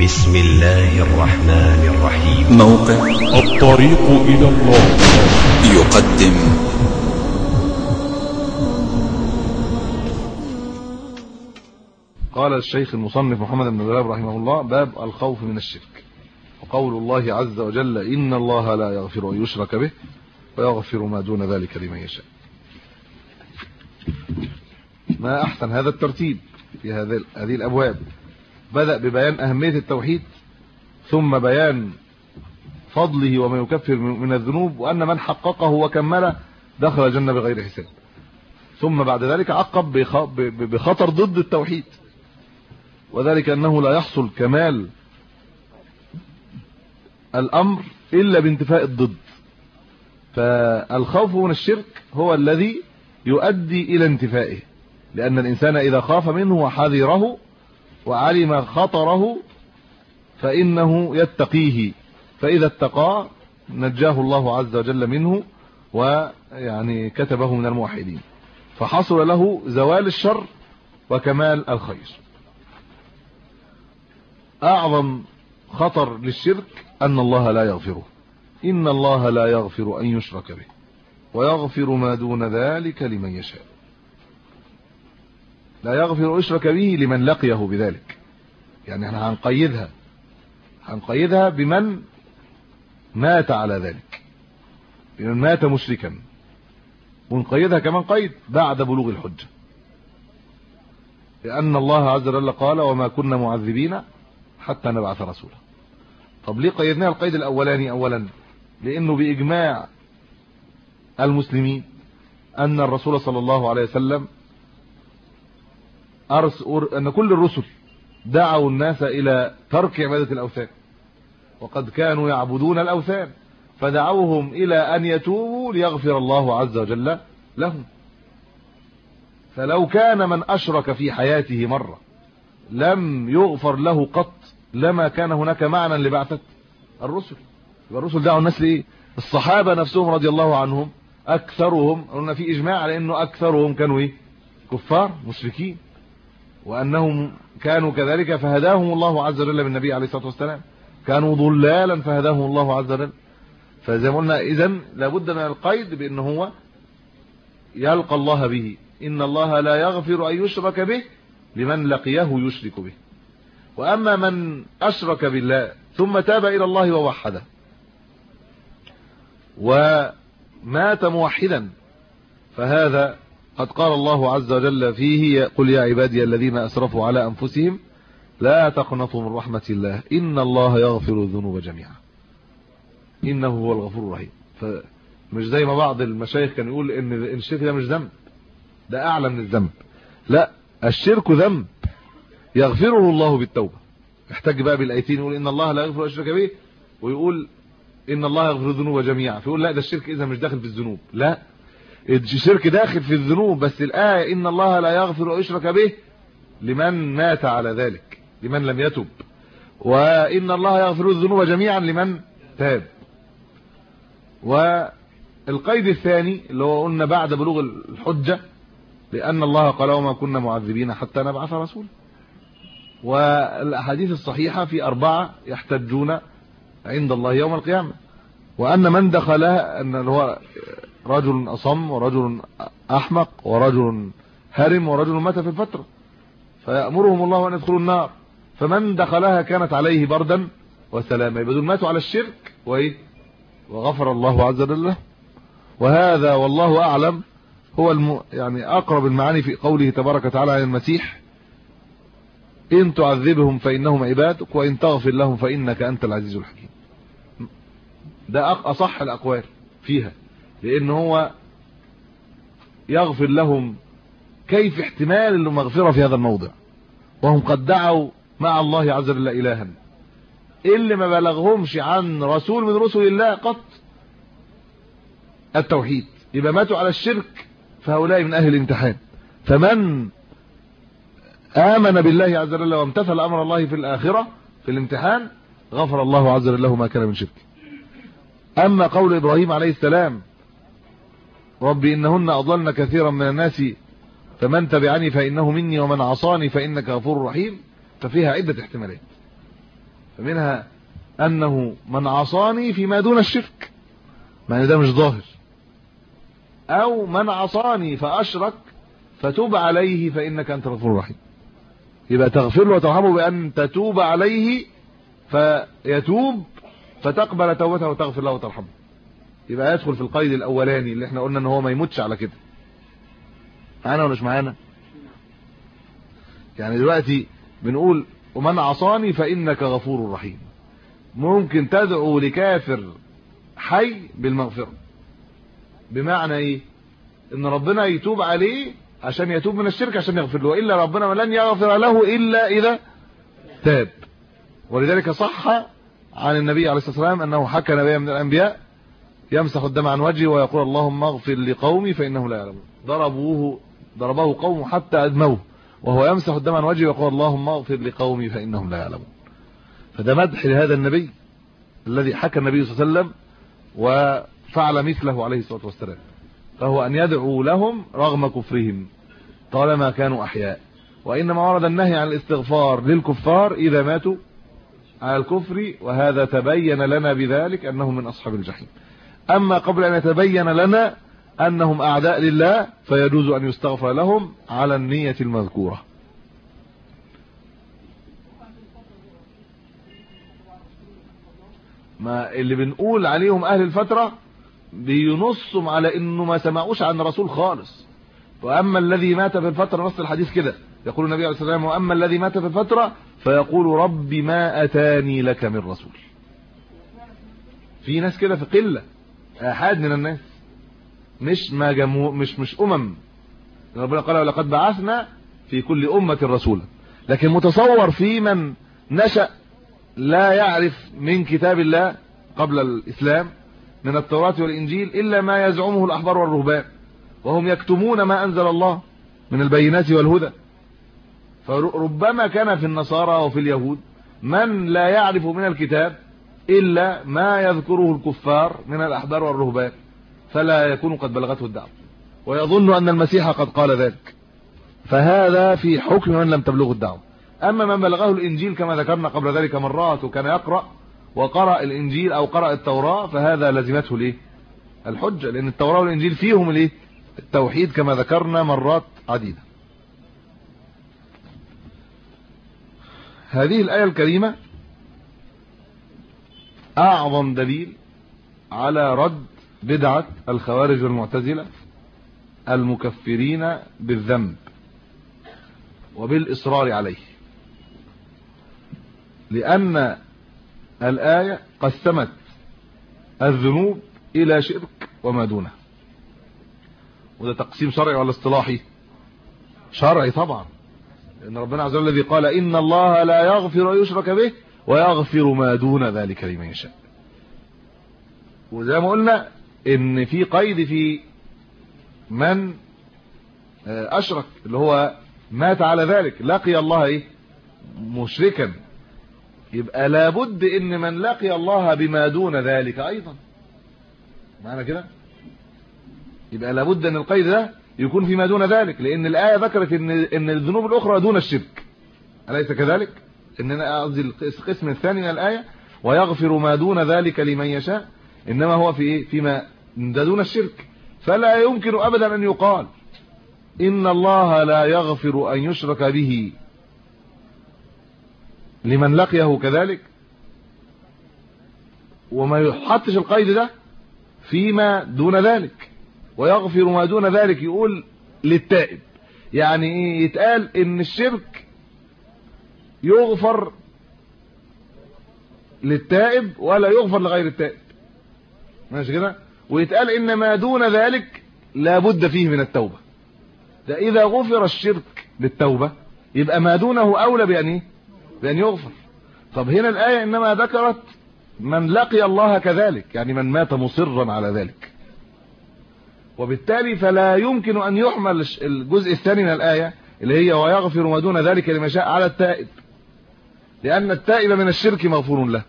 بسم الله الرحمن الرحيم. موقع الطريق إلى الله يقدم قال الشيخ المصنف محمد بن الوهاب رحمه الله: باب الخوف من الشرك. وقول الله عز وجل: إن الله لا يغفر أن يشرك به ويغفر ما دون ذلك لمن يشاء. ما أحسن هذا الترتيب في هذه الأبواب. بدأ ببيان أهمية التوحيد، ثم بيان فضله وما يكفر من الذنوب، وأن من حققه وكمله دخل الجنة بغير حساب. ثم بعد ذلك عقب بخطر ضد التوحيد، وذلك أنه لا يحصل كمال الأمر إلا بانتفاء الضد. فالخوف من الشرك هو الذي يؤدي إلى انتفائه، لأن الإنسان إذا خاف منه وحذره وعلم خطره فإنه يتقيه، فإذا اتقاه نجاه الله عز وجل منه ويعني كتبه من الموحدين، فحصل له زوال الشر وكمال الخير. أعظم خطر للشرك أن الله لا يغفره. إن الله لا يغفر أن يشرك به ويغفر ما دون ذلك لمن يشاء. لا يغفر أن يشرك به لمن لقيه بذلك، يعني احنا هنقيدها بمن مات على ذلك، بمن مات مشركا، ونقيدها كمان قيد بعد بلوغ الحجة، لأن الله عز وجل قال: وما كنا معذبين حتى نبعث رسولا. طب ليه قيدناها القيد الأولاني؟ أولا لأنه بإجماع المسلمين أن الرسول صلى الله عليه وسلم أن كل الرسل دعوا الناس إلى ترك عبادة الأوثان، وقد كانوا يعبدون الأوثان، فدعوهم إلى أن يتوبوا ليغفر الله عز وجل لهم. فلو كان من أشرك في حياته مرة لم يغفر له قط لما كان هناك معنى لبعثة الرسل. الرسل دعوا الناس لإيه؟ الصحابة نفسهم رضي الله عنهم أكثرهم، قلنا في إجماع على أنه أكثرهم كانوا إيه؟ كفار مشركين، وأنهم كانوا كذلك فهداهم الله عز وجل بالنبي عليه الصلاة والسلام، كانوا ضلالا فهداهم الله عز وجل. فزي ما قلنا إذن لابد من القيد بأنه هو يلقى الله به. إن الله لا يغفر أن يشرك به لمن لقيه يشرك به. وأما من أشرك بالله ثم تاب إلى الله ووحده ومات موحدا، فهذا قد قال الله عز وجل فيه: قل يا عبادي الذين أسرفوا على أنفسهم لا تقنطوا من رحمة الله إن الله يغفر الذنوب جميعا إنه هو الغفور الرحيم. فمش زي ما بعض المشايخ كان يقول إن الشرك ده مش ذنب، ده أعلى من الذنب. لا، الشرك ذنب يغفره الله بالتوبة. يحتاج بقى بالآيتين، يقول إن الله لا يغفر أن يشرك به، ويقول إن الله يغفر الذنوب جميعا، فيقول لا، ده الشرك إذا مش داخل في الذنوب. لا، الشرك داخل في الذنوب، بس الآية إن الله لا يغفر أن يشرك به لمن مات على ذلك، لمن لم يتب، وإن الله يغفر الذنوب جميعا لمن تاب. والقيد الثاني اللي هو قلنا بعد بلوغ الحجة، لأن الله قال: وما كنا معذبين حتى نبعث رسولا. والأحاديث الصحيحة في 4 يحتجون عند الله يوم القيامة، وأن من دخلها أن هو رجل أصم ورجل أحمق ورجل هرم ورجل مات في الفترة، فيأمرهم الله أن يدخلوا النار، فمن دخلها كانت عليه بردا وسلاما. يبقى دول ماتوا على الشرك وغفر الله عز وجل. وهذا والله أعلم هو يعني أقرب المعاني في قوله تبارك وتعالى عن المسيح: إن تعذبهم فإنهم عبادك وإن تغفر لهم فإنك أنت العزيز الحكيم. ده أصح الأقوال فيها، لأن هو يغفر لهم. كيف احتمال المغفرة في هذا الموضع وهم قد دعوا مع الله عز وجل إلها اللي ما بلغهمش عن رسول من رسل الله قط التوحيد؟ يبقى ماتوا على الشرك، فهؤلاء من أهل الامتحان. فمن آمن بالله عز وجل وامتثل أمر الله في الآخرة في الامتحان غفر الله عز وجل له ما كان من شرك. أما قول إبراهيم عليه السلام: رب إنهن أضلن كثيرا من الناس فمن تبعني فإنه مني ومن عصاني فإنك غفور رحيم، ففيها عدة احتمالات. فمنها أنه من عصاني فيما دون الشرك، معنى ده مش ظاهر، أو من عصاني فأشرك فتوب عليه فإنك أنت الغفور الرحيم. يبقى تغفر له وترحمه بأن تتوب عليه فيتوب فتقبل توبته وتغفر له وترحمه. يبقى يدخل في القيد الأولاني اللي احنا قلنا ان هو ما يموتش على كده. معانا ولا مش معانا؟ يعني دلوقتي بنقول ومن عصاني فإنك غفور رحيم، ممكن تدعو لكافر حي بالمغفرة. بمعنى ايه؟ ان ربنا يتوب عليه عشان يتوب من الشرك عشان يغفر له، إلا ربنا لن يغفر له إلا إذا تاب. ولذلك صح عن النبي عليه الصلاة والسلام أنه حكى نبيا من الأنبياء يمسح الدم عن وجهه ويقول اللهم اغفر لقومي فإنهم لا يعلمون. ضربه قوم حتى أدموه وهو يمسح الدم عن وجهه ويقول اللهم اغفر لقومي فإنهم لا يعلمون. فده مدح لهذا النبي الذي حكى النبي صلى الله عليه وسلم وفعل مثله عليه الصلاة والسلام، فهو أن يدعو لهم رغم كفرهم طالما كانوا أحياء. وإنما ورد النهي عن الاستغفار للكفار إذا ماتوا على الكفر، وهذا تبين لنا بذلك أنهم من أصحاب الجحيم. أما قبل أن يتبين لنا أنهم أعداء لله فيجوز أن يستغفر لهم على النية المذكورة. ما اللي بنقول عليهم أهل الفترة بينصهم على إنه ما سمعوش عن رسول خالص. وأما الذي مات في الفترة، نص الحديث كده يقول النبي عليه الصلاة والسلام وأما الذي مات في الفترة فيقول رب ما أتاني لك من رسول. في ناس كده في قلة أحد من الناس، مش ما جمهور، مش ربنا قال ولقد بعثنا في كل أمة رسولا. لكن متصور في من نشأ لا يعرف من كتاب الله قبل الإسلام من التوراة والإنجيل إلا ما يزعمه الأحبار والرهبان، وهم يكتمون ما أنزل الله من البينات والهدى. فربما كان في النصارى وفي اليهود من لا يعرف من الكتاب إلا ما يذكره الكفار من الأحبار والرهبان، فلا يكون قد بلغته الدعوة ويظن أن المسيح قد قال ذلك، فهذا في حكم من لم تبلغه الدعوة. أما من بلغه الإنجيل كما ذكرنا قبل ذلك مرات وكان يقرأ وقرأ الإنجيل أو قرأ التوراة، فهذا لزمته ليه الحجة، لأن التوراة والإنجيل فيهم ليه التوحيد كما ذكرنا مرات عديدة. هذه الآية الكريمة أعظم دليل على رد بدعة الخوارج والمعتزلة المكفرين بالذنب وبالإصرار عليه، لأن الآية قسمت الذنوب إلى شرك وما دونه. وده تقسيم شرعي ولا اصطلاحي؟ شرعي طبعا، لأن ربنا عز وجل الذي قال إن الله لا يغفر أن يشرك به ويغفر ما دون ذلك لمن يشاء. وزي ما قلنا إن في قيد في من أشرك، اللي هو مات على ذلك لقي الله مشركا، يبقى لابد إن من لقي الله بما دون ذلك أيضا معنى كده، يبقى لابد أن القيد ده يكون فيما دون ذلك، لأن الآية ذكرت إن الذنوب الأخرى دون الشرك، أليس كذلك؟ إننا قصدي القسم الثاني من الآية ويغفر ما دون ذلك لمن يشاء، إنما هو في فيما دون الشرك. فلا يمكن أبدا أن يقال إن الله لا يغفر أن يشرك به لمن لقيه كذلك، وما يحطش القيد ده فيما دون ذلك. ويغفر ما دون ذلك يقول للتائب، يعني ايه؟ يتقال ان الشرك يغفر للتائب ولا يغفر لغير التائب، ماشي كده؟ ويتقال ان ما دون ذلك لا بد فيه من التوبة. ده اذا غفر الشرك بالتوبة يبقى ما دونه اولى بأن يغفر. طب هنا الآية انما ذكرت من لقي الله كذلك، يعني من مات مصرا على ذلك، وبالتالي فلا يمكن أن يحمل الجزء الثاني من الآية اللي هي ويغفر ما دون ذلك لمن شاء على التائب، لأن التائب من الشرك مغفور له.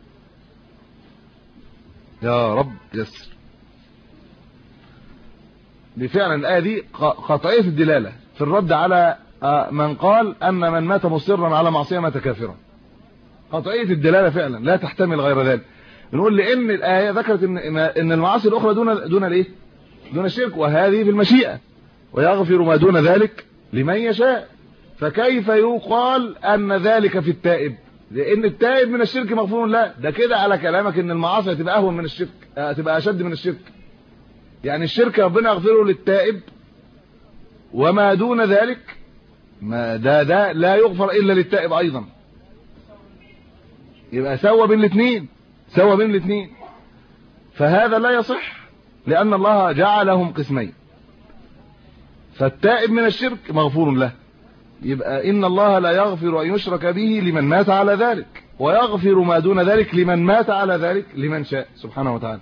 يا رب يسر. بفعلا الآية دي قطعية الدلالة في الرد على من قال أن من مات مصرا على معصية مات كافرا، قطعيه الدلاله فعلا لا تحتمل غير ذلك. نقول لان الايه ذكرت ان المعاصي الاخرى دون الايه؟ دون الشرك، وهذه في المشيئه، ويغفر ما دون ذلك لمن يشاء. فكيف يقال ان ذلك في التائب؟ لان التائب من الشرك مغفور له. ده كده على كلامك ان المعاصي هتبقى اهون من الشرك، هتبقى اشد من الشرك. يعني الشرك ربنا يغفره للتائب، وما دون ذلك ما ده لا يغفر الا للتائب ايضا. يبقى سوى بين الاثنين، فهذا لا يصح، لان الله جعلهم قسمين. فالتائب من الشرك مغفور له، يبقى ان الله لا يغفر ان يشرك به لمن مات على ذلك، ويغفر ما دون ذلك لمن مات على ذلك لمن شاء سبحانه وتعالى.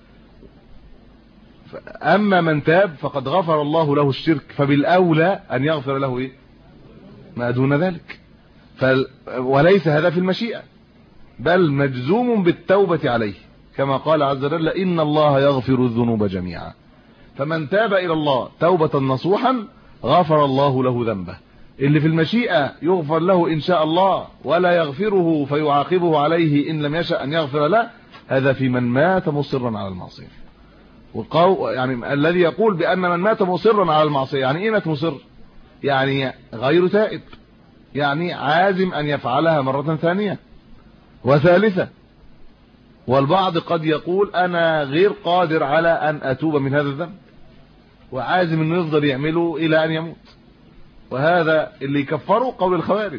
اما من تاب فقد غفر الله له الشرك، فبالاولى ان يغفر له ايه؟ ما دون ذلك. وليس هذا في المشيئه، بل مجزوم بالتوبه عليه، كما قال عز وجل ان الله يغفر الذنوب جميعا. فمن تاب الى الله توبه نصوحا غفر الله له ذنبه. اللي في المشيئه يغفر له ان شاء الله، ولا يغفره فيعاقبه عليه ان لم يشأ ان يغفر له، هذا في من مات مصرا على المعصيه. يعني الذي يقول بان من مات مصرا على المعصيه، يعني ايه مات مصر؟ يعني غير تائب، يعني عازم ان يفعلها مره ثانيه وثالثه. والبعض قد يقول انا غير قادر على ان اتوب من هذا الذنب، وعازم انه يفضل يعمله الى ان يموت. وهذا اللي يكفروا قول الخوارج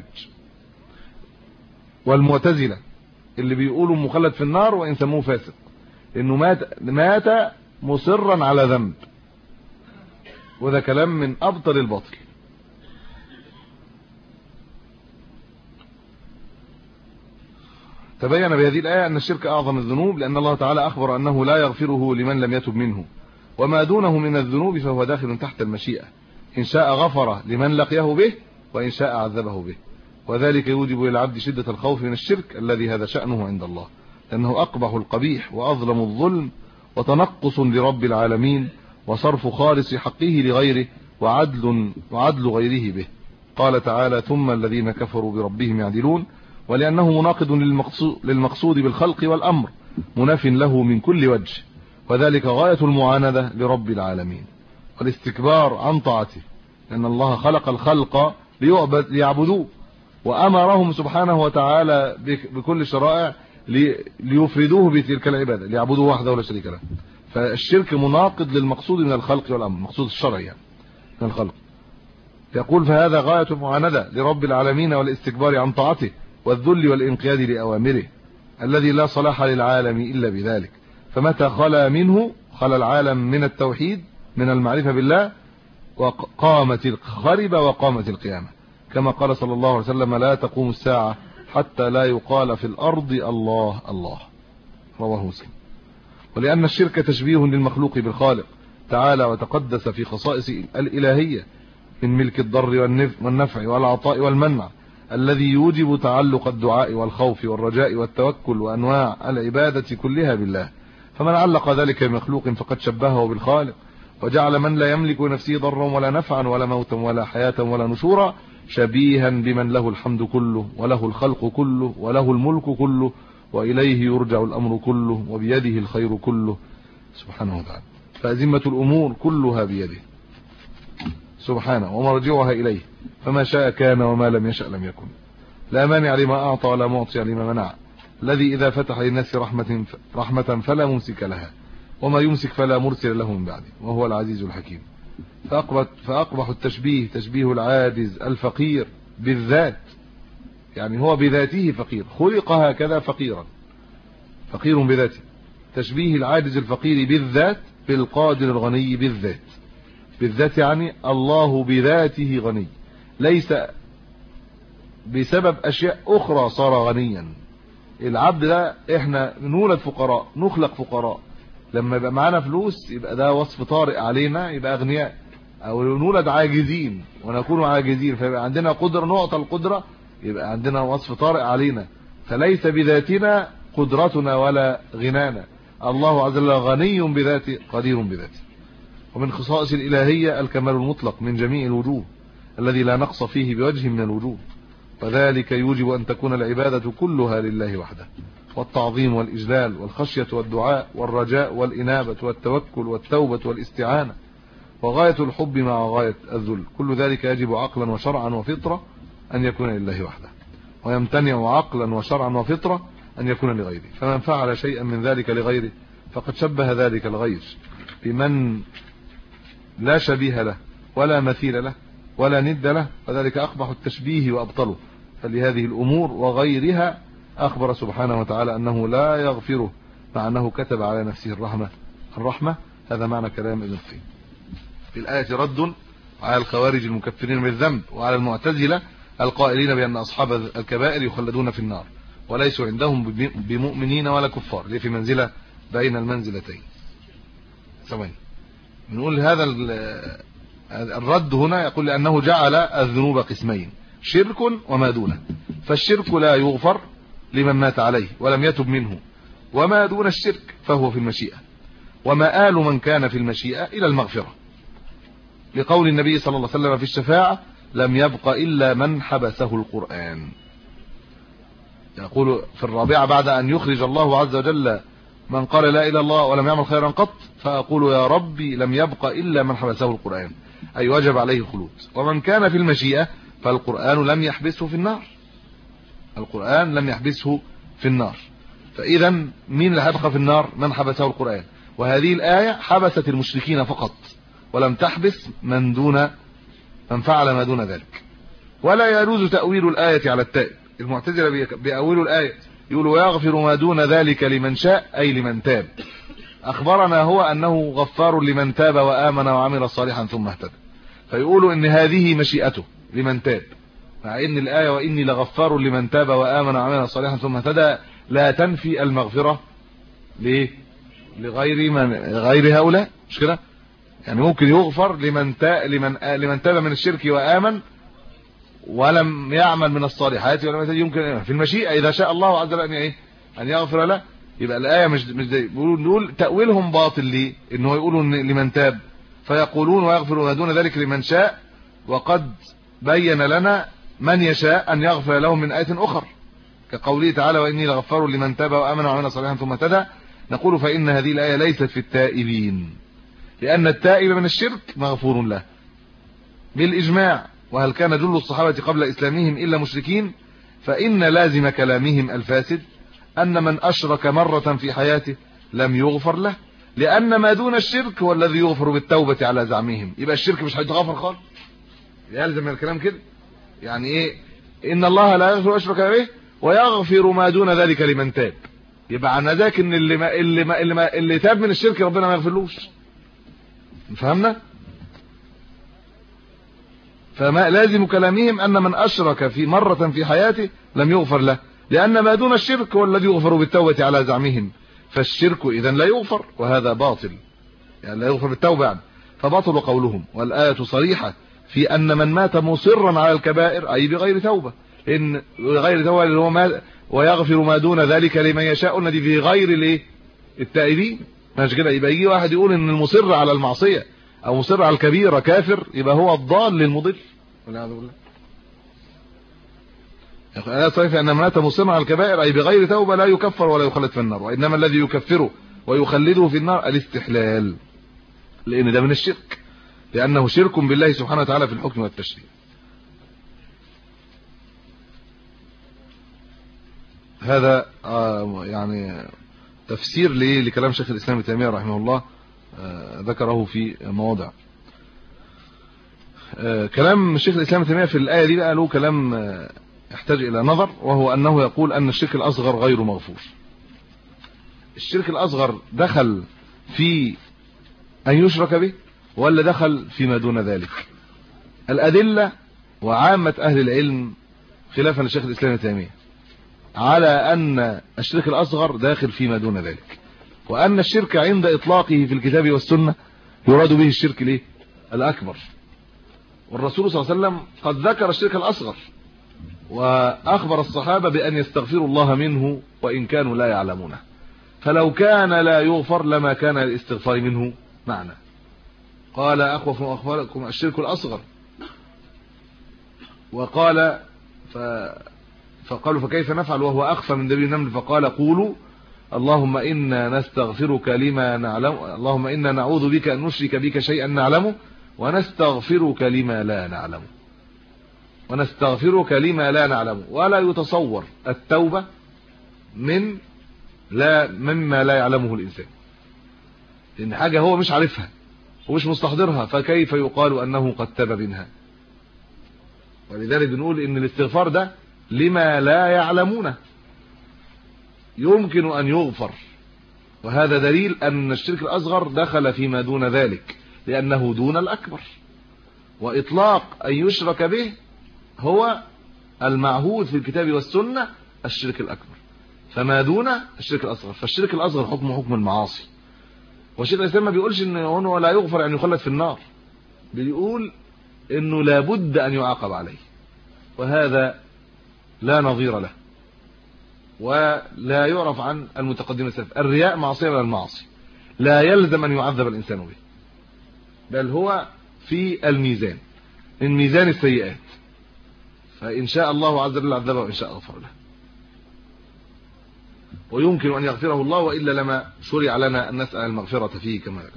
والمعتزله اللي بيقولوا مخلد في النار وان سموه فاسق، انه مات مصرا على ذنب، وده كلام من ابطل الباطل. تبين بهذه الآية أن الشرك أعظم الذنوب، لأن الله تعالى أخبر أنه لا يغفره لمن لم يتب منه، وما دونه من الذنوب فهو داخل تحت المشيئة، إن شاء غفر لمن لقيه به، وإن شاء عذبه به. وذلك يوجب للعبد شدة الخوف من الشرك الذي هذا شأنه عند الله، لأنه أقبح القبيح وأظلم الظلم وتنقص لرب العالمين، وصرف خالص حقه لغيره، وعدل غيره به. قال تعالى ثم الذين كفروا بربهم يعدلون، ولأنه مناقض للمقصود بالخلق والأمر، مناف له من كل وجه، وذلك غاية المعاندة لرب العالمين والاستكبار عن طاعته، لأن الله خلق الخلق ليعبدوه، وأمرهم سبحانه وتعالى بكل الشرائع ليفردوه بتلك العبادة، ليعبدوه وحده ولا شريك له. فالشرك مناقض للمقصود من الخلق والأمر، المقصود الشرعي يعني من الخلق. يقول فهذا غاية المعاندة لرب العالمين والاستكبار عن طاعته، والذل والانقياد لأوامره، الذي لا صلاح للعالم إلا بذلك. فمتى خلا منه خلا العالم من التوحيد، من المعرفة بالله، وقامت الخربة وقامت القيامة، كما قال صلى الله عليه وسلم لا تقوم الساعة حتى لا يقال في الأرض الله الله، رواه مسلم. ولأن الشرك تشبيه للمخلوق بالخالق تعالى وتقدس في خصائص الإلهية من ملك الضر والنفع والعطاء والمنع، الذي يوجب تعلق الدعاء والخوف والرجاء والتوكل وأنواع العبادة كلها بالله. فمن علق ذلك بمخلوق فقد شبهه بالخالق، وجعل من لا يملك نفسه ضرا ولا نفعا ولا موتا ولا حياة ولا نشورا شبيها بمن له الحمد كله وله الخلق كله وله الملك كله وإليه يرجع الأمر كله وبيده الخير كله سبحانه وتعالى. فأزمة الأمور كلها بيده سبحانه ومرجعها إليه، فما شاء كان وما لم يشأ لم يكن. لا مانع لما أعطى ولا معطي لما منع، الذي إذا فتح للناس رحمة فلا ممسك لها، وما يمسك فلا مرسل له من بعده، وهو العزيز الحكيم. فأقبح التشبيه تشبيه العاجز الفقير بالذات، يعني هو بذاته فقير، خلق هكذا فقيرا، فقير بذاته. تشبيه العاجز الفقير بالذات بالقادر الغني بالذات يعني الله بذاته غني، ليس بسبب أشياء أخرى صار غنيا. العبد ده احنا نولد فقراء، نخلق فقراء، لما يبقى معانا فلوس يبقى ده وصف طارئ علينا يبقى أغنياء، أو نولد عاجزين ونكون عاجزين فيبقى عندنا قدرة نعطى القدرة يبقى عندنا وصف طارئ علينا. فليس بذاتنا قدرتنا ولا غنانا، الله عز وجل غني بذاته قدير بذاته. ومن خصائص الإلهية الكمال المطلق من جميع الوجوه، الذي لا نقص فيه بوجه من الوجوه، وذلك يوجب أن تكون العبادة كلها لله وحده، والتعظيم والإجلال والخشية والدعاء والرجاء والإنابة والتوكل والتوبة والاستعانة، وغاية الحب مع غاية الذل، كل ذلك يجب عقلا وشرعا وفطرة أن يكون لله وحده، ويمتنع عقلا وشرعا وفطرة أن يكون لغيره. فمن فعل شيئا من ذلك لغيره فقد شبه ذلك الغير بمن لا شبيه له ولا مثيل له ولا ند له، وذلك أقبح التشبيه وأبطله. فلهذه الأمور وغيرها أخبر سبحانه وتعالى أنه لا يغفره، مع أنه كتب على نفسه الرحمة. هذا معنى كلام ابن القيم. في الآية رد على الخوارج المكفرين بالذنب، وعلى المعتزلة القائلين بأن أصحاب الكبائر يخلدون في النار وليسوا عندهم بمؤمنين ولا كفار، ليه في منزلة بين المنزلتين. ثواني نقول هذا الرد هنا يقول لأنه جعل الذنوب قسمين، شرك وما دونه، فالشرك لا يغفر لمن مات عليه ولم يتب منه، وما دون الشرك فهو في المشيئة، ومآل من كان في المشيئة إلى المغفرة، لقول النبي صلى الله عليه وسلم في الشفاعة: لم يبق إلا من حبسه القرآن. يقول في الرابعة: بعد أن يخرج الله عز وجل من قال لا إله إلا الله ولم يعمل خيرا قط، فأقول يا ربي لم يبق إلا من حبسه القرآن، أي وجب عليه الخلود. ومن كان في المشيئة فالقرآن لم يحبسه في النار، القرآن لم يحبسه في النار. فإذا مين اللي هيبقى في النار؟ من حبسه القرآن. وهذه الآية حبست المشركين فقط، ولم تحبس من فعل ما دون ذلك. ولا يجوز تأويل الآية على التائب. المعتزلة بيأولوا الآية يقولوا: ويغفر ما دون ذلك لمن شاء، أي لمن تاب. أخبرنا هو أنه غفار لمن تاب وآمن وعمل صالحا ثم اهتدى، فيقولوا إن هذه مشيئته لمن تاب، مع إن الآية وإني لغفار لمن تاب وآمن وعمل صالحا ثم اهتدى لا تنفي المغفرة غير هؤلاء، مش كده؟ يعني ممكن يغفر لمن تاب من الشرك وآمن ولم يعمل من الصالحات، يمكن في المشيئة إذا شاء الله عز وجل أن يغفر له. يبقى الآية مش بيقولوا تأويلهم باطل، ليه؟ إنه يقولوا لمن تاب، فيقولون: ويغفر ما دون ذلك لمن شاء، وقد بين لنا من يشاء أن يغفر لهم من آية أخرى، كقوله تعالى: وإني لغفار لمن تاب وآمن وعمل صالحا ثم اهتدى. نقول: فإن هذه الآية ليست في التائبين، لأن التائب من الشرك مغفور له بالإجماع. وهل كان جل الصحابة قبل إسلامهم إلا مشركين؟ فإن لازم كلامهم الفاسد أن من أشرك مرة في حياته لم يغفر له، لأن ما دون الشرك هو الذي يغفر بالتوبة على زعمهم. يبقى الشرك مش هيتغفر خالص، يلزم الكلام كده. يعني إيه؟ إن الله لا يغفر أشرك به ويغفر ما دون ذلك لمن تاب. يبقى عن ذاك إن اللي تاب من الشرك ربنا ما يغفرلوش. فهمنا؟ فما لازم كلامهم أن من أشرك في مرة في حياته لم يغفر له، لأن ما دون الشرك هو الذي يغفر بالتوبة على زعمهم، فالشرك إذن لا يغفر، وهذا باطل، يعني لا يغفر بالتوبة يعني. فبطل قولهم، والآية صريحة في أن من مات مصرا على الكبائر أي بغير توبة، إن غير توبة اللي هو ويغفر ما دون ذلك لمن يشاء، الذي في غير التائبين. مش كده؟ يبقى يجي واحد يقول إن المصر على المعصية أو مصر على الكبيرة كافر، يبقى هو الضال للمضل. والعياذ بالله. لا صحيح أن من مات مصرا على الكبائر أي بغير توبة لا يكفر ولا يخلد في النار، وإنما الذي يكفره ويخلده في النار الاستحلال، لأن ده من الشرك، لأنه شرك بالله سبحانه وتعالى في الحكم والتشريع. هذا يعني تفسير لكلام شيخ الإسلام ابن تيمية رحمه الله، ذكره في مواضع. كلام شيخ الإسلام ابن تيمية في الآية دي بقى له كلام يحتاج إلى نظر، وهو أنه يقول أن الشرك الأصغر غير مغفور. الشرك الأصغر دخل في أن يشرك به ولا دخل فيما دون ذلك؟ الأدلة وعامة أهل العلم خلافا لشيخ الإسلام ابن تيمية على أن الشرك الأصغر داخل فيما دون ذلك، وأن الشرك عند إطلاقه في الكتاب والسنة يراد به الشرك الأكبر. والرسول صلى الله عليه وسلم قد ذكر الشرك الأصغر، وأخبر الصحابة بأن يستغفروا الله منه وإن كانوا لا يعلمونه، فلو كان لا يغفر لما كان الاستغفار منه معنى. قال: أخوف أخباركم الشرك الأصغر، وقال فقالوا فكيف نفعل وهو أخفى من دبيب النمل؟ فقال قولوا اللهم إنا نستغفرك لما نعلم، اللهم إنا نعوذ بك أن نشرك بك شيئا نعلمه ونستغفرك لما لا نعلمه، ونستغفرك لما لا نعلمه. ولا يتصور التوبة مما لا يعلمه الإنسان، لأن حاجة هو مش عارفها ومش مستحضرها، فكيف يقال أنه قد تاب منها؟ ولذلك بنقول إن الاستغفار ده لما لا يعلمونه يمكن أن يغفر، وهذا دليل أن الشرك الأصغر دخل فيما دون ذلك لأنه دون الأكبر، وإطلاق أن يشرك به هو المعهود في الكتاب والسنة الشرك الأكبر، فما دون الشرك الأصغر. فالشرك الأصغر حكم المعاصي، والشيخ الإسلام ما بيقولش إنه لا يغفر يعني يخلد في النار، بيقول إنه لابد أن يعاقب عليه، وهذا لا نظير له ولا يعرف عن المتقدمين السلف. الرياء معصية ولا المعاصي لا يلزم أن يعذب الإنسان به، بل هو في الميزان، من ميزان السيئات، فإن شاء الله عز وجل عذبه وإن شاء غفر له، ويمكن أن يغفره الله، وإلا لما شرع لنا أن نسأل المغفرة فيه كما يقول.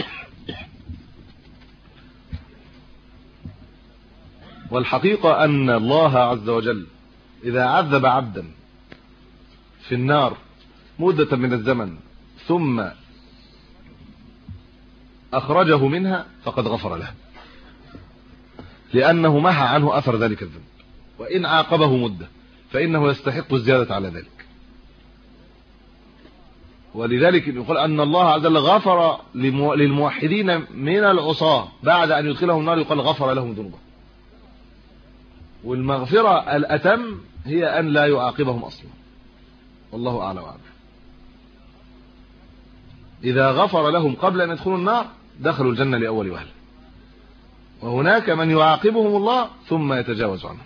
والحقيقة أن الله عز وجل إذا عذب عبدا في النار مدة من الزمن ثم أخرجه منها فقد غفر له، لأنه محى عنه أثر ذلك الذنب، وإن عاقبه مدة فإنه يستحق الزيادة على ذلك. ولذلك يقول أن الله عز وجل غفر للموحدين من العصاة بعد أن يدخلهم النار، يقال غفر لهم ذنوبهم. والمغفرة الأتم هي أن لا يعاقبهم أصلا، والله أعلى وأعلم. إذا غفر لهم قبل أن يدخلوا النار دخلوا الجنة لأول وهلة، وهناك من يعاقبهم الله ثم يتجاوز عنهم.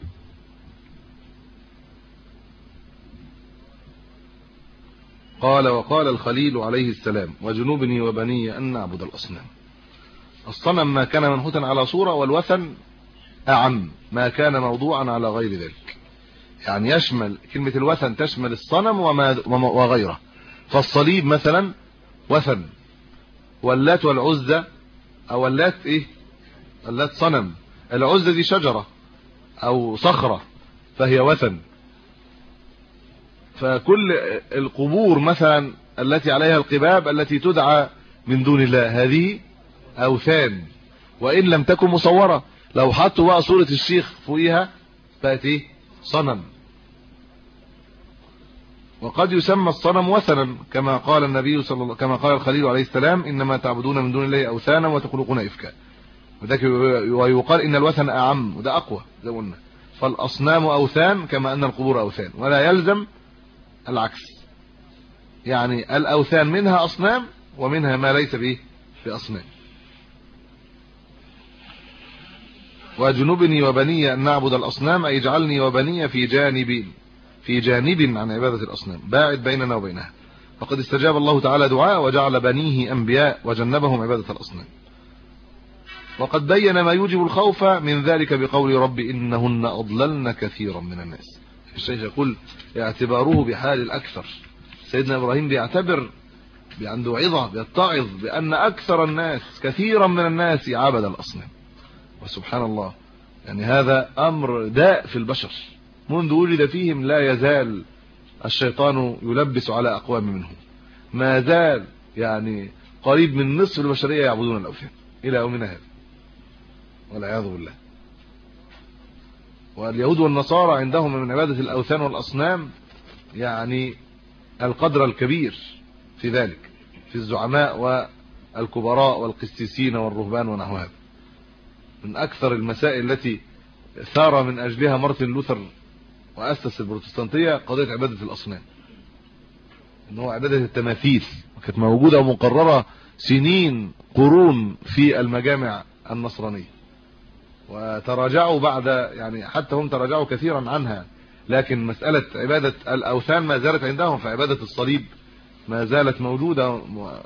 قال وقال الخليل عليه السلام وجنوبني وبني أن نعبد الأصنام. الصنم ما كان منحوتا على صورة، والوثن أعم ما كان موضوعا على غير ذلك، يعني يشمل كلمة الوثن تشمل الصنم وغيره. فالصليب مثلا وثن، واللات والعزة، أو اللات إيه؟ اللات صنم، العزة دي شجرة أو صخرة فهي وثن. فكل القبور مثلا التي عليها القباب التي تدعى من دون الله هذه أوثان، وإن لم تكن مصورة. لو حطوا بقى صورة الشيخ فوقيها بقت إيه؟ صنم. وقد يسمى الصنم وثنا كما قال النبي كما قال الخليل عليه السلام إنما تعبدون من دون الله أوثانا وتخلقون إفكا. ويقال إن الوثن أعم، وده أقوى زي ما قلنا. فالأصنام أوثان كما أن القبور أوثان، ولا يلزم العكس، يعني الأوثان منها أصنام ومنها ما ليس به بأصنام. وجنوبني وبني أن نعبد الأصنام أي اجعلني وبني في جانب عن عبادة الأصنام باعد بيننا وبينها. فقد استجاب الله تعالى دعاء وجعل بنيه أنبياء وجنبهم عبادة الأصنام. وقد بين ما يوجب الخوف من ذلك بقول رب إنهن أضللن كثيرا من الناس. الشيخ يقول اعتباره بحال الأكثر. سيدنا إبراهيم بيعتبر عنده عظة، بيتعظ بأن أكثر الناس كثيرا من الناس عبد الأصنام. وسبحان الله، يعني هذا أمر داء في البشر، منذ وجد فيهم لا يزال الشيطان يلبس على أقوام منهم، ما زال يعني قريب من نصف البشرية يعبدون الأوثان إلى يومنا هذا والعياذ بالله. واليهود والنصارى عندهم من عبادة الأوثان والأصنام يعني القدر الكبير في ذلك، في الزعماء والكبراء والقسيسين والرهبان ونحو هذا. من أكثر المسائل التي ثار من أجلها مارتن لوثر وأسس البروتستانتية قضية عبادة الأصنام، إنه عبادة التماثيل كانت موجودة ومقررة سنين قرون في المجامع النصرانية، وتراجعوا بعد، يعني حتى هم تراجعوا كثيرا عنها، لكن مسألة عبادة الأوثان ما زالت عندهم، فعبادة الصليب ما زالت موجودة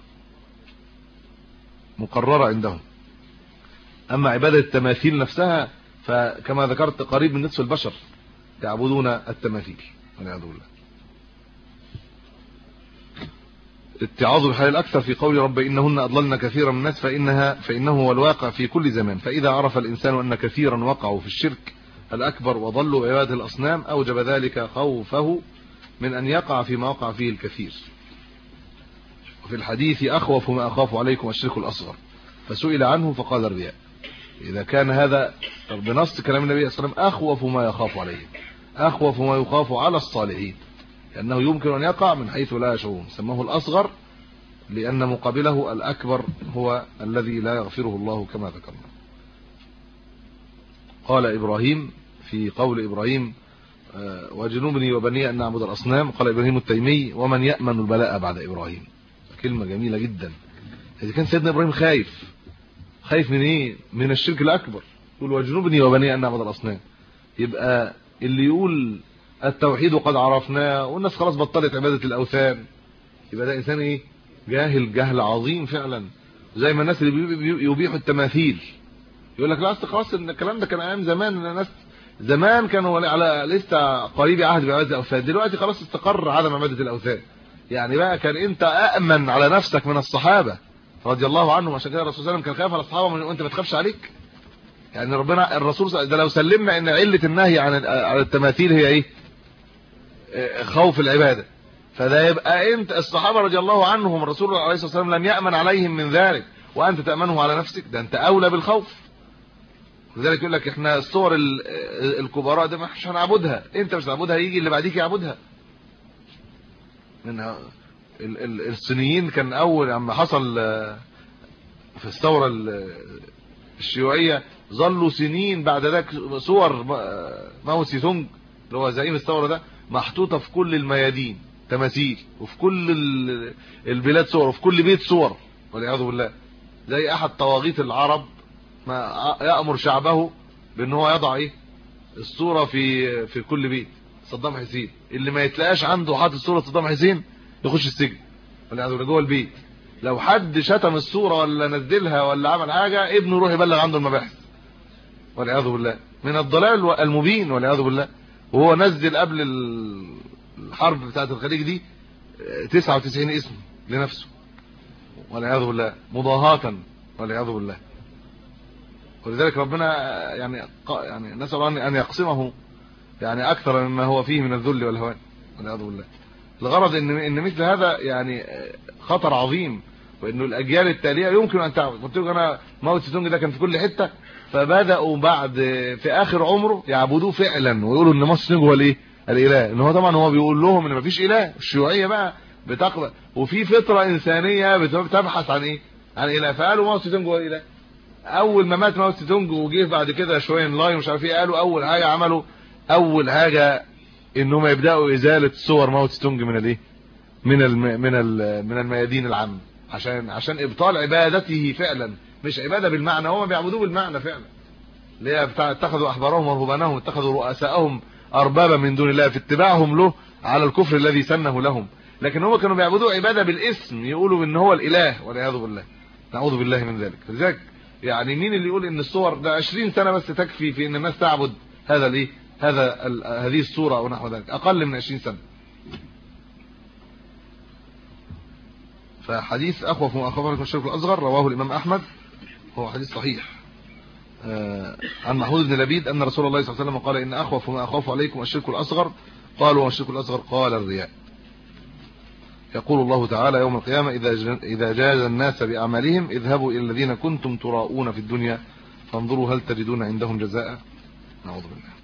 مقررة عندهم. أما عبادة التماثيل نفسها فكما ذكرت قريب من نصف البشر يعبدون التماثيل والعياذ بالله. اتعاظ بحال الأكثر في قول رب إنهن أضللن كثيرا من الناس فإنه هو الواقع في كل زمان. فإذا عرف الإنسان أن كثيرا وقعوا في الشرك الأكبر وضلوا عبادة الأصنام أوجب ذلك خوفه من أن يقع فيما وقع فيه الكثير. وفي الحديث أخوف ما أخاف عليكم الشرك الأصغر، فسئل عنه فقال الرياء. إذا كان هذا بنص كلام النبي صلى الله عليه وسلم أخوف ما يخاف عليه، أخوف ما يخاف على الصالحين، لأنه يمكن أن يقع من حيث لا يشعرون. سماه الأصغر لأن مقابله الأكبر هو الذي لا يغفره الله كما ذكرنا. قال إبراهيم في قول إبراهيم وجنوبني وبني أن نعبد الأصنام، قال إبراهيم التيمي ومن يأمن البلاء بعد إبراهيم. كلمة جميلة جدا. إذا كان سيدنا إبراهيم خايف من إيه؟ من الشرك الأكبر، يقول وجنوبني وبني أن نعبد الأصنام. يبقى اللي يقول التوحيد قد عرفناه والناس خلاص بطلت عبادة الأوثان، يبقى ده إنسان إيه؟ جهل عظيم فعلا. زي ما الناس اللي يبيحوا التماثيل يقول لك لا اصل خلاص ان الكلام ده كان ايام زمان، الناس زمان كانوا على لسه قريب عهد بعباده الاوثان، دلوقتي خلاص استقر عدم عباده الاوثان. يعني بقى كان انت أأمن على نفسك من الصحابه رضي الله عنهم، عشان كده الرسول صلى الله عليه وسلم كان خايف على الصحابه وانت ما تخافش عليك. يعني ربنا الرسول ده لو سلمنا ان عله النهي عن التماثيل هي ايه؟ خوف العباده، فده يبقى انت الصحابه رضي الله عنهم الرسول عليه الصلاه والسلام لم يأمن عليهم من ذلك وانت تأمنه على نفسك، ده انت اولى بالخوف. لذلك يقول لك احنا الصور الكبراء ده مش هنعبدها، انت مش هتعبدها يجي اللي بعديك يعبدها. من الصينيين كان اول لما حصل في الثوره الشيوعيه ظلوا سنين بعد ذلك صور ماو تسي تونج اللي هو زعيم الثوره ده محطوطه في كل الميادين تماثيل، وفي كل البلاد صور، وفي كل بيت صور والعياذ بالله. زي احد طواغيت العرب ما يأمر شعبه بان هو يضع ايه الصوره في كل بيت. صدام حسين اللي ما يتلاقاش عنده حاطط صوره صدام حسين يخش السجن والعياذ بالله جوه البيت. لو حد شتم الصوره ولا نزلها ولا عمل حاجه ابنه يروح يبلغ عنده المباحث والعياذ بالله، من الضلال المبين والعياذ بالله. وهو نزل قبل الحرب بتاعه الخليج دي 99 اسم لنفسه والعياذ بالله مضاهاة والعياذ بالله. ولذلك ربنا يعني نسأل الله ان يقسمه يعني اكثر مما هو فيه من الذل والهوان والعياذ بالله. الغرض ان مثل هذا يعني خطر عظيم، وانه الاجيال التاليه يمكن ان تعبد. قلت لك انا ماو تسي تونج ده كان في كل حته، فبداوا بعد في اخر عمره يعبدوه فعلا ويقولوا ان ماو تسي تونج هو الايه الاله. ان هو طبعا هو بيقول لهم ان مفيش اله، الشيوعيه بقى بتقبل وفي فطره انسانيه بتبحث عن ايه عن اله، فقالوا ماو تسي تونج هو الاله. اول ما مات ماو تسي تونج وجه بعد كده شويه لاين مش عارف ايه، قالوا اول حاجه عملوا اول حاجه انهم يبداوا ازاله صور ماو تسي تونج من الايه من الميادين العامه، عشان ابطال عبادته فعلا، مش عباده بالمعنى، هم بيعبدوه بالمعنى فعلا. اللي اتخذوا احبارهم ورهبانهم اتخذوا رؤساءهم اربابا من دون الله في اتباعهم له على الكفر الذي سنه لهم. لكن هم كانوا بيعبدوه عباده بالاسم، يقولوا ان هو الاله والعياذ بالله، نعوذ بالله من ذلك. لذلك يعني مين اللي يقول ان الصور ده 20 سنه بس تكفي في ان الناس تعبد هذا الايه هذه الصوره او نحو ذلك؟ اقل من 20 سنه. فحديث اخوف ما اخاف عليكم الشرك الاصغر رواه الامام احمد، هو حديث صحيح عن محمود بن لبيد ان رسول الله صلى الله عليه وسلم قال ان اخوف ما اخاف عليكم الشرك الاصغر. قالوا والشرك الاصغر؟ قال الرياء. يقول الله تعالى يوم القيامه اذا جاز الناس باعمالهم اذهبوا الى الذين كنتم تراؤون في الدنيا فانظروا هل تجدون عندهم جزاء. نعوذ بالله.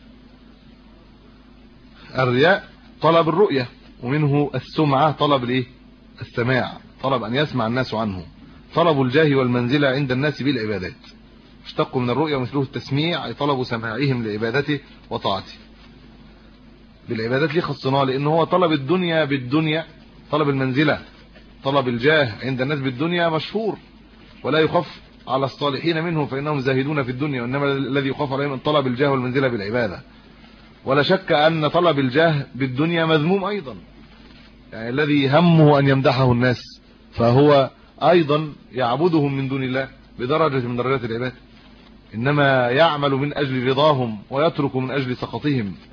الرياء طلب الرؤيه، ومنه السمعه طلب الايه السماع، طلب ان يسمع الناس عنه، طلب الجاه والمنزله عند الناس بالعبادات. اشتق من الرؤيا ومثله التسميع، اي طلب سماعهم لعبادته وطاعته. بالعبادات ليه خصناه؟ لانه هو طلب الدنيا بالدنيا، طلب المنزله طلب الجاه عند الناس بالدنيا مشهور، ولا يخف على الصالحين منه فانهم زاهدون في الدنيا، وانما الذي يخاف عليهم من طلب الجاه والمنزله بالعباده. ولا شك ان طلب الجاه بالدنيا مذموم ايضا، يعني الذي همه ان يمدحه الناس فهو ايضا يعبدهم من دون الله بدرجه من درجات العباده، انما يعمل من اجل رضاهم ويترك من اجل سخطهم،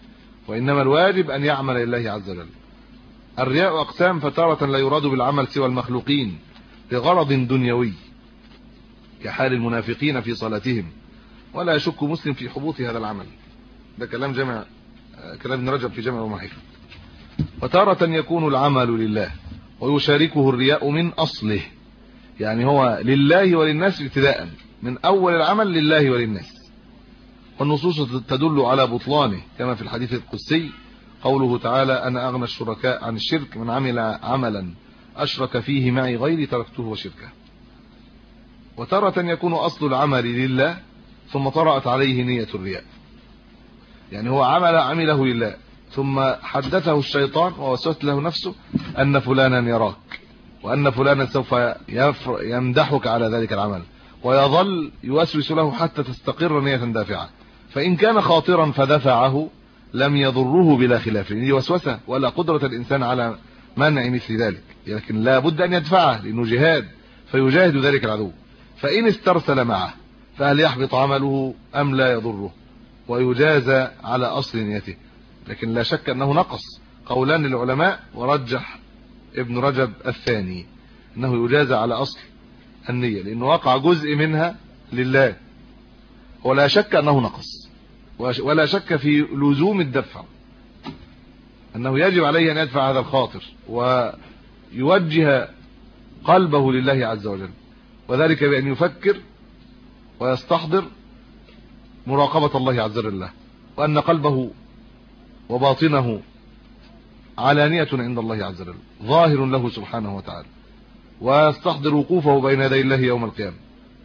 وإنما الواجب أن يعمل لله عز وجل. الرياء أقسام، فتارة لا يراد بالعمل سوى المخلوقين لغرض دنيوي كحال المنافقين في صلاتهم، ولا يشك مسلم في حبوط هذا العمل. ده كلام ابن رجب في جامع المحيط. وتارة يكون العمل لله ويشاركه الرياء من أصله، يعني هو لله وللناس ابتداء، من أول العمل لله وللناس. والنصوص تدل على بطلانه، كما في الحديث القدسي قوله تعالى: أنا أغنى الشركاء عن الشرك، من عمل عملا أشرك فيه معي غيري تركته وشركه. وتارة يكون أصل العمل لله ثم طرأت عليه نية الرياء، يعني هو عمله لله ثم حدثه الشيطان ووسوس له نفسه أن فلانا يراك، وأن فلانا سوف يمدحك على ذلك العمل، ويظل يوسوس له حتى تستقر نية دافعة. فإن كان خاطرا فدفعه لم يضره بلا خلاف، دي وسوسة ولا قدرة الإنسان على منع مثل ذلك، لكن لا بد أن يدفعه لأنه جهاد، فيجاهد ذلك العدو. فإن استرسل معه فهل يحبط عمله أم لا يضره، ويجازى على أصل نيته. لكن لا شك أنه نقص، قولان للعلماء، ورجح ابن رجب الثاني أنه يجازى على أصل النية، لأنه وقع جزء منها لله، ولا شك أنه نقص، ولا شك في لزوم الدفع، أنه يجب عليه أن يدفع هذا الخاطر ويوجه قلبه لله عز وجل، وذلك بأن يفكر ويستحضر مراقبة الله عز وجل، وأن قلبه وباطنه علانية عند الله عز وجل، ظاهر له سبحانه وتعالى، ويستحضر وقوفه بين يدي الله يوم القيامة،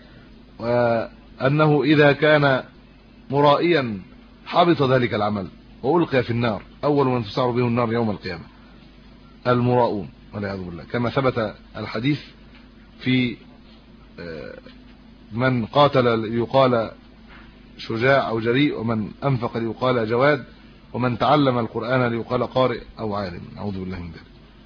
وأنه إذا كان مرائيا حبط ذلك العمل وألقي في النار، أول من تسعر به النار يوم القيامة المراؤون والعياذ بالله، كما ثبت الحديث في من قاتل ليقال شجاع أو جريء، ومن أنفق ليقال جواد، ومن تعلم القرآن ليقال قارئ أو عالم، أعوذ بالله من ذلك.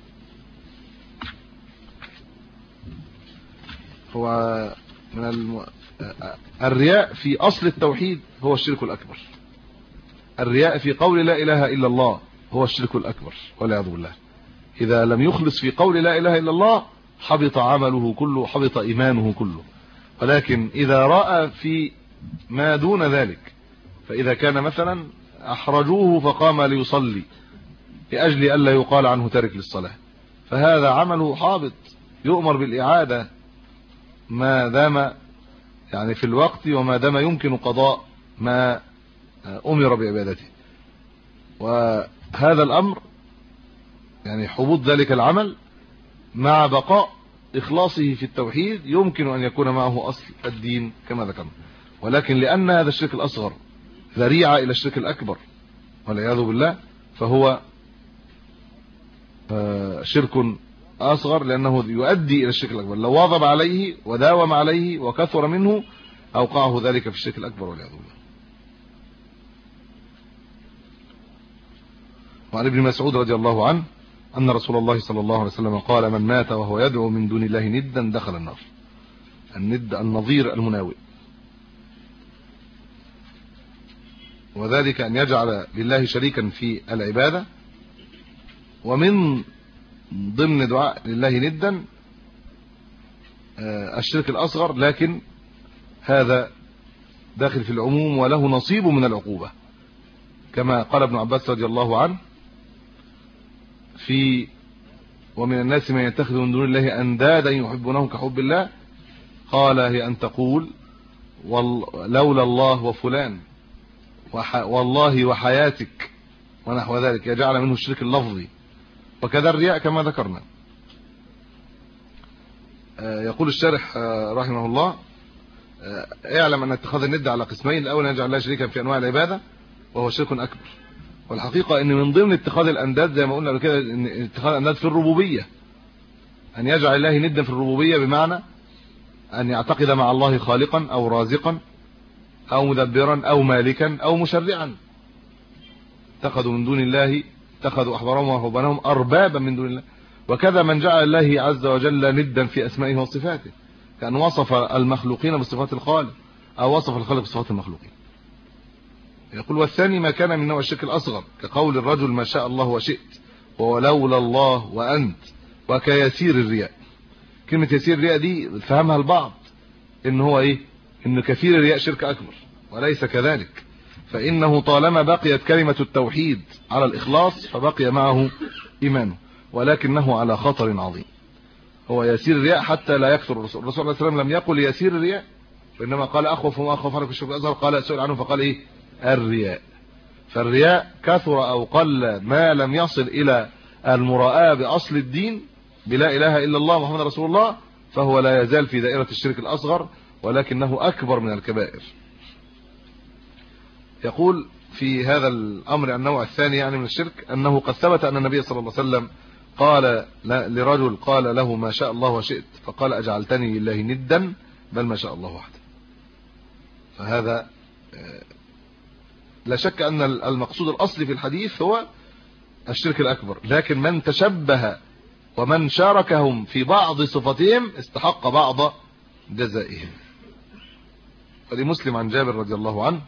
هو من الرياء في أصل التوحيد هو الشرك الأكبر. الرياء في قول لا إله إلا الله هو الشرك الأكبر والعياذ بالله. إذا لم يخلص في قول لا إله إلا الله حبط عمله كله، حبط إيمانه كله. ولكن إذا رأى في ما دون ذلك، فإذا كان مثلا أحرجوه فقام ليصلي لأجل ألا يقال عنه تارك للصلاة، فهذا عمله حابط، يؤمر بالإعادة ما دام يعني في الوقت، وما دام يمكن قضاء ما أمر بعبادته. وهذا الأمر يعني حبوط ذلك العمل مع بقاء إخلاصه في التوحيد يمكن أن يكون معه أصل الدين كما ذكرنا، ولكن لأن هذا الشرك الأصغر ذريعة إلى الشرك الأكبر والعياذ بالله، فهو شرك أصغر، لأنه يؤدي إلى الشرك الأكبر. لو واظب عليه وداوم عليه وكثر منه أوقعه ذلك في الشرك الأكبر والعياذ بالله. وعن ابن مسعود رضي الله عنه أن رسول الله صلى الله عليه وسلم قال: من مات وهو يدعو من دون الله ندا دخل النار. الند النظير المناوئ، وذلك أن يجعل لله شريكا في العبادة، ومن ضمن دعاء لله ندا الشرك الأصغر، لكن هذا داخل في العموم وله نصيب من العقوبة، كما قال ابن عباس رضي الله عنه في: ومن الناس من يتخذ من دون الله أندادا يحبونهم كحب الله، قال: هي أن تقول لولا الله وفلان والله وحياتك ونحو ذلك، يجعل منه الشرك اللفظي. وكذا الرياء كما ذكرنا. يقول الشارح رحمه الله: اعلم أن اتخاذ الند على قسمين، الأول يجعل الله شريكا في أنواع العبادة وهو شرك أكبر، والحقيقة أن من ضمن اتخاذ الأنداد زي ما قلنا كده ان اتخاذ الأنداد في الربوبية، أن يجعل الله ندا في الربوبية، بمعنى أن يعتقد مع الله خالقا أو رازقا أو مدبرا أو مالكا أو مشرعا. اتخذوا من دون الله، اتخذوا أحبارهم ورهبانهم أربابا من دون الله. وكذا من جعل الله عز وجل ندا في أسمائه وصفاته، كأن وصف المخلوقين بصفات الخالق أو وصف الخالق بصفات المخلوقين. يقول والثاني ما كان من نوع الشرك الأصغر كقول الرجل ما شاء الله وشئت ولولا الله وأنت وكيسير الرياء. كلمة يسير الرياء دي فهمها البعض إن هو إيه؟ إن كثير الرياء شرك أكبر، وليس كذلك، فإنه طالما بقيت كلمة التوحيد على الإخلاص فبقي معه إيمانه، ولكنه على خطر عظيم. هو يسير الرياء حتى لا يكثر. الرسول صلى الله عليه وسلم لم يقل يسير الرياء، وإنما قال أخوف وما أخوف عليكم الشرك الأصغر، قال سئل عنه فقال إيه؟ الرياء. فالرياء كثر أو قل ما لم يصل إلى المراءة بأصل الدين بلا إله إلا الله محمد رسول الله، فهو لا يزال في دائرة الشرك الأصغر، ولكنه أكبر من الكبائر. يقول في هذا الأمر النوع الثاني يعني من الشرك أنه قد ثبت أن النبي صلى الله عليه وسلم قال لرجل قال له ما شاء الله وشئت فقال أجعلتني لله ندا بل ما شاء الله وحده. فهذا لا شك أن المقصود الأصلي في الحديث هو الشرك الأكبر، لكن من تشبه ومن شاركهم في بعض صفاتهم استحق بعض جزائهم. ولمسلم عن جابر رضي الله عنه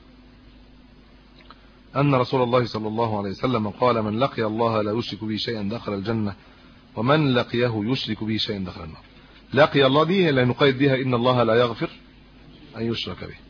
أن رسول الله صلى الله عليه وسلم قال من لقي الله لا يشرك به شيئا دخل الجنة ومن لقيه يشرك به شيئا دخل النار. لقي الله دي لا نقيد بها إن الله لا يغفر أن يشرك به.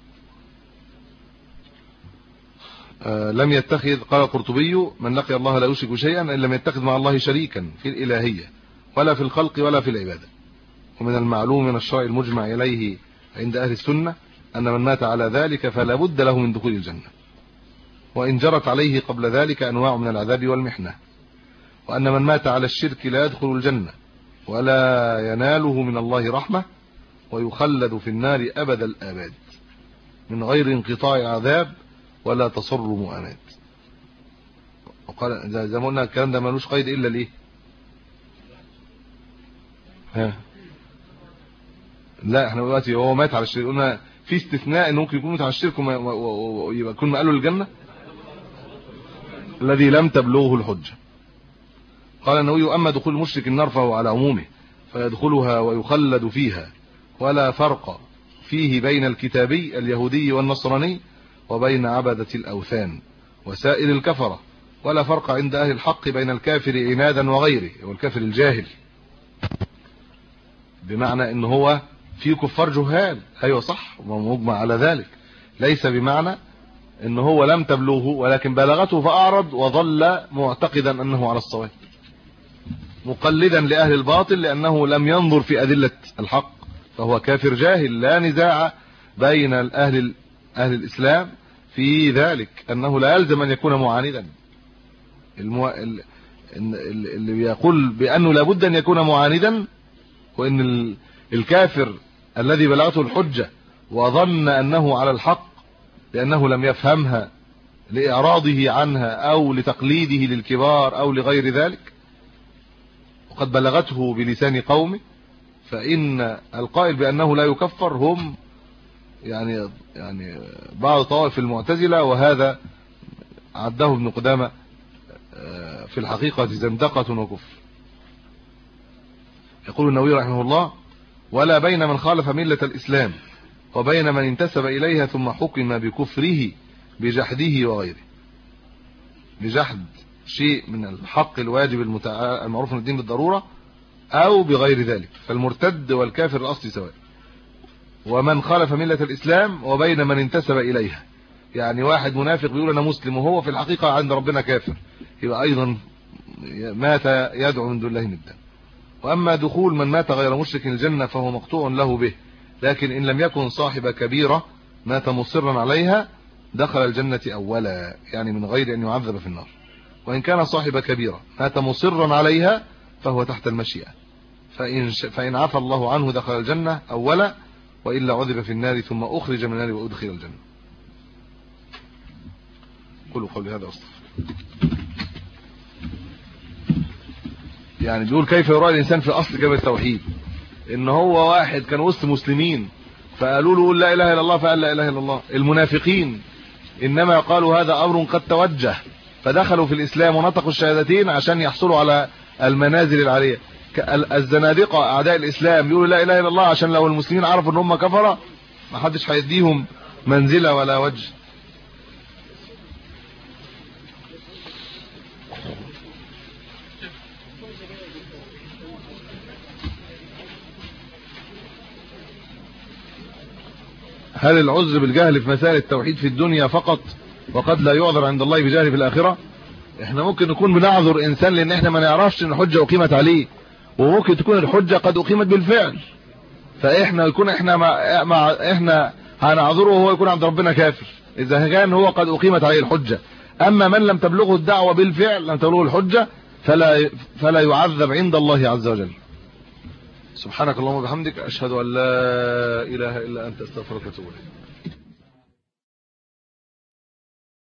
لم يتخذ، قال القرطبي من لقي الله لا يشرك شيئا إن لم يتخذ مع الله شريكا في الإلهية ولا في الخلق ولا في العبادة. ومن المعلوم من الشرع المجمع إليه عند أهل السنة أن من مات على ذلك فلا بد له من دخول الجنة، وإن جرت عليه قبل ذلك أنواع من العذاب والمحنة، وأن من مات على الشرك لا يدخل الجنة ولا يناله من الله رحمة ويخلد في النار أبد الآباد من غير انقطاع عذاب ولا تصر مؤامات. وقال زي ما قلنا الكلام ده ملوش قيد إلا ليه؟ لا احنا دلوقتي هو مات على الشرك، قلنا في استثناء انه ممكن يكون مات على الشرك ويبقى يكون مقاله الجنة الذي لم تبلغه الحجة. قال النووي أما دخول المشرك النار فهو على عمومه فيدخلها ويخلد فيها ولا فرق فيه بين الكتابي اليهودي والنصراني وبين عبدة الأوثان وسائر الكفرة، ولا فرق عند أهل الحق بين الكافر عنادا وغيره والكافر الجاهل، بمعنى ان هو في كفار جهال، ايوه صح ومجمع على ذلك، ليس بمعنى ان هو لم تبلغه ولكن بلغته فأعرض وظل معتقدا انه على الصواب مقلدا لأهل الباطل لأنه لم ينظر في أدلة الحق، فهو كافر جاهل. لا نزاع بين أهل الإسلام في ذلك أنه لا يلزم أن يكون معاندا. اللي يقول بأنه لابد أن يكون معاندا وأن الكافر الذي بلغته الحجة وظن أنه على الحق لأنه لم يفهمها لإعراضه عنها أو لتقليده للكبار أو لغير ذلك وقد بلغته بلسان قومه، فإن القائل بأنه لا يكفر هم يعني بعض طوائف المعتزلة، وهذا عده ابن قدامة في الحقيقة زندقة وكفر. يقول النووي رحمه الله ولا بين من خالف ملة الإسلام وبين من انتسب إليها ثم حكم بكفره بجحده وغيره، بجحد شيء من الحق الواجب المعروف من الدين بالضرورة أو بغير ذلك، فالمرتد والكافر الأصل سواء. ومن خالف ملة الإسلام وبين من انتسب إليها، يعني واحد منافق بيقول أنا مسلم وهو في الحقيقة عند ربنا كافر، يبقى أيضا مات يدعو من دون الله ندا. وأما دخول من مات غير مشرك الجنة فهو مقطوع له به، لكن إن لم يكن صاحب كبيرة مات مصرا عليها دخل الجنة أولا، يعني من غير أن يعذب في النار. وإن كان صاحب كبيرة مات مصرا عليها فهو تحت المشيئة، فإن عفى الله عنه دخل الجنة أولا، وإلا عذب في النار ثم أخرج من النار وأدخل الجنة. قولوا قولي هذا أصلا. يعني بيقول كيف يرى الإنسان في أصل كلمة التوحيد؟ إن هو واحد كان وسط مسلمين فقالوا له قل لا إله إلا الله فقال لا إله إلا الله. المنافقين إنما قالوا هذا أمر قد توجه فدخلوا في الإسلام ونطقوا الشهادتين عشان يحصلوا على المنازل العالية. الزنادقة أعداء الإسلام يقولوا لا إله إلا الله عشان لو المسلمين عرفوا إن هم كفرة ما حدش هيديهم منزلة ولا وجه. هل العذر بالجهل في مسائل التوحيد في الدنيا فقط وقد لا يعذر عند الله بجهل في الآخرة؟ احنا ممكن نكون بنعذر انسان لان احنا ما نعرفش ان الحجة اقيمت عليه، وممكن تكون الحجة قد اقيمت بالفعل، فاحنا يكون احنا هنعذره وهو يكون عند ربنا كافر اذا كان هو قد اقيمت عليه الحجة. اما من لم تبلغه الدعوة بالفعل، لم تبلغه الحجة، فلا يعذب عند الله عز وجل. سبحانك اللهم وبحمدك، اشهد ان لا اله الا انت، استغفرك واتوب اليك.